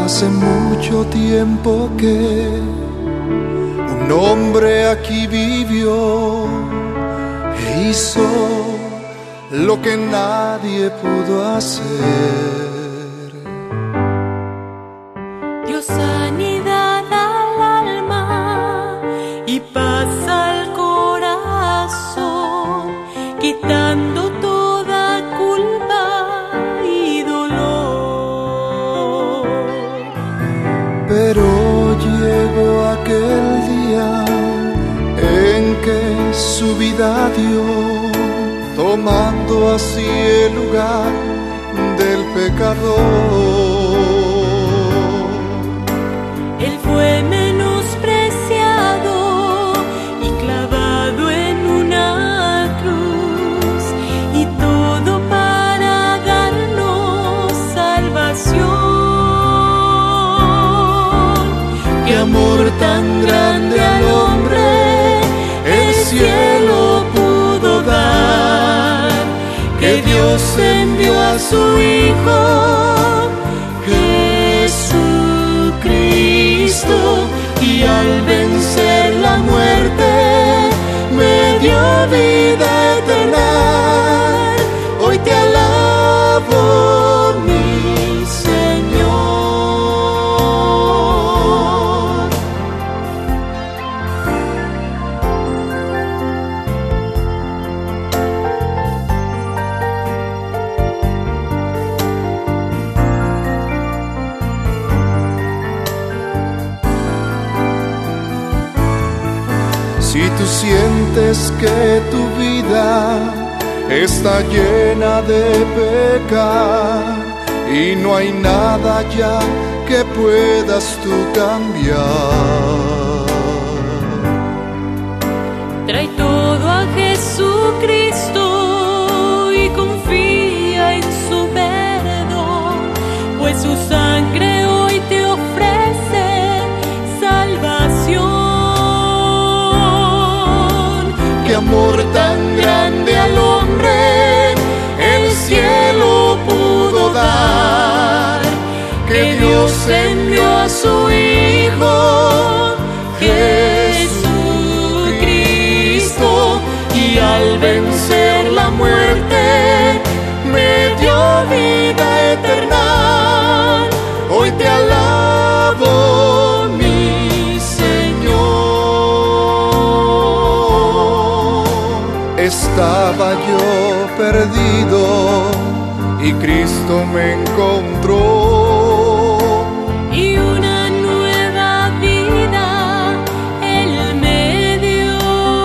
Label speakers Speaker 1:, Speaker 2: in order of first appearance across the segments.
Speaker 1: Hace mucho tiempo que un hombre aquí vivió e hizo lo que nadie pudo hacer.
Speaker 2: Dio sanidad al alma y paz al corazón, quitando toda culpa y dolor.
Speaker 1: Pero llegó aquel día en que su vida dio, tomando así el lugar del pecador.
Speaker 2: Él fue menospreciado y clavado en una cruz, y todo para darnos salvación. Qué amor tan grande al hombre el cielo pudo dar, que Dios envió a su Hijo Jesucristo, y al vencer la muerte me dio vida eterna. Hoy te alabo, mi Señor.
Speaker 1: Si tú sientes que tu vida está llena de pecado y no hay nada ya que puedas tú cambiar,
Speaker 2: Trae todo a Jesucristo y confía en su perdón, pues su sangre hoy te ofrece salvación. Qué amor tan grande al hombre el cielo pudo dar, que Dios envió a su Hijo Jesucristo, y al vencer la muerte me dio vida eterna. Hoy te alabo, mi Señor.
Speaker 1: estaba yo perdido y Cristo me encontró.
Speaker 2: Y una nueva vida Él me dio.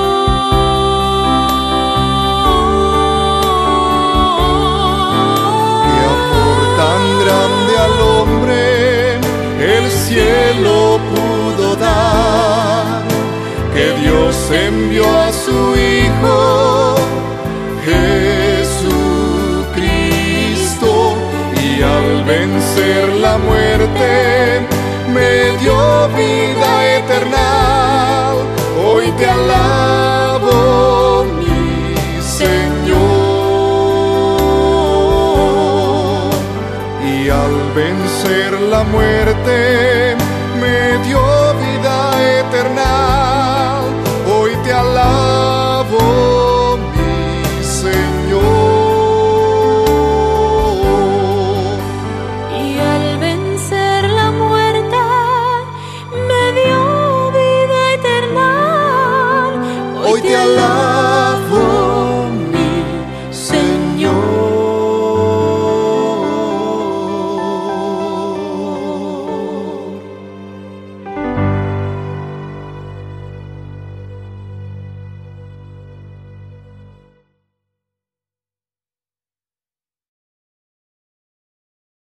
Speaker 1: Qué amor tan grande al hombre el cielo pudo dar, que Dios envió a su Hijo Jesucristo, y al vencer la muerte me dio vida eterna. Hoy te alabo, mi Señor. Y al vencer la muerte me dio vida eterna. Hoy te alabo, mi Señor.
Speaker 2: Y al vencer la muerte me dio vida eterna.
Speaker 1: Hoy te alabo.